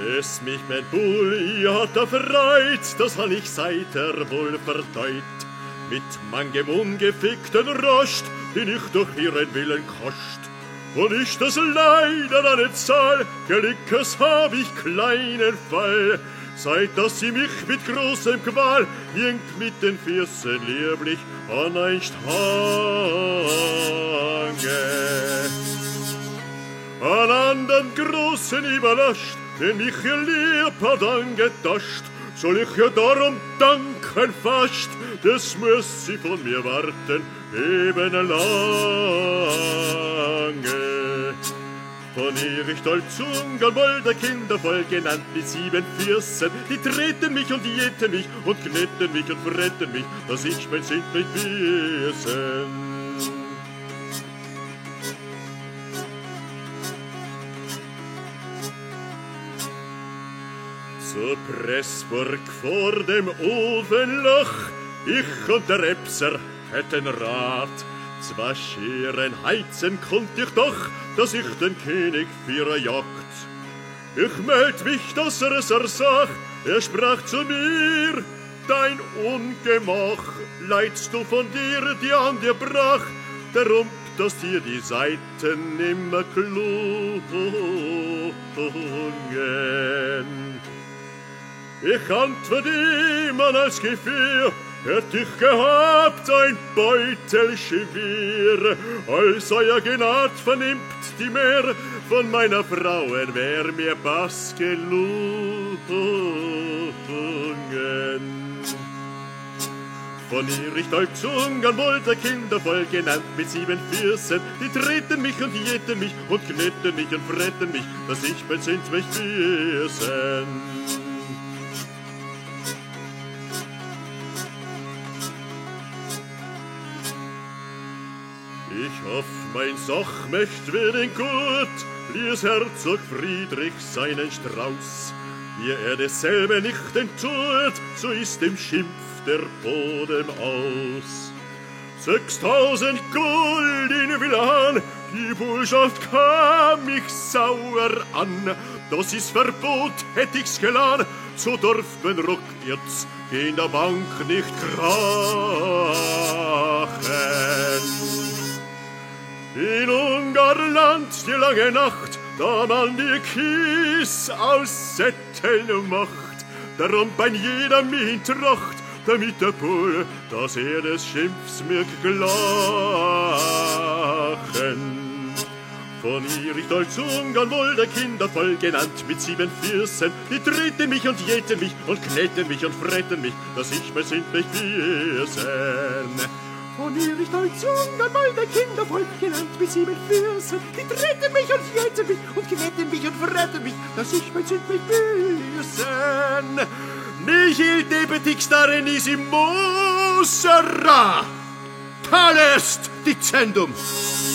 Es mich mein Bulli hat erfreut, das han ich seither wohl verdeut. Mit mangem ungefickten Rost bin ich durch ihren Willen kost. Und ich das leider an der Zahl, Gelickes hab ich kleinen Fall. Seit dass sie mich mit großem Qual irgend mit den Füßen lieblich an ein Stange. An anderen großen überrascht, wenn mich ihr lieb hat angetascht, soll ich ja darum danken fast, das muss sie von mir warten, eben lange. Von ihr ich Dolzungan, wolder Kinder voll genannt mit 7 Füßen, die treten mich und jäten mich und kneten mich und fretten mich, dass ich mein Sinn nicht wissen. Zur Pressburg vor dem Ofenloch, ich und der Epser hätten Rat. Zwei Scheren heizen konnt ich doch, dass ich den König für jagt. Ich meld mich, dass es ersach, sprach zu mir, dein Ungemach leidst du von dir, die an dir brach, darum, dass dir die Seiten immer klungen. Ich antwort ihm an als Gefühl, hätt ich gehabt ein Beutel schwer, als euer Gnad vernimmt die mehr, von meiner Frauen wär mir Bass gelungen. Von ihr ich Dolzungan wollte Kinder voll genannt mit 7 Füßen, die treten mich und jäten mich und kneten mich und fretten mich, dass ich mein Sinn mich wissen. Ich hoff, mein Sachmächt werden gut, ließ Herzog Friedrich seinen Strauß. Wie dasselbe nicht enttut, so ist dem Schimpf der Boden aus. 6.000 Gold in Villan, die Bullschaft kam mich sauer an. Das ist Verbot, hätt ich's gelan, so darf man rückwärts in der Bank nicht krachen. In Ungarland die lange Nacht, da man die Kies aus Sätteln macht, darum bei jeder Min tracht, damit der Bull, dass des Schimpfs mög gelachen. Von ihr ich Dolzungan wohl der Kinder voll genannt mit 7 Füßen, die treten mich und jäten mich und kneten mich und fretten mich, dass ich mein Sinn nicht wissen. Von ihr ich Dolzungan wohl der Kinder voll genannt mit 7 Füßen, die treten mich und jäten mich und kneten mich und fretten mich, dass ich mein Sinn nicht wissen. Nihil debetic stare nisi Mosera, talest dicendum.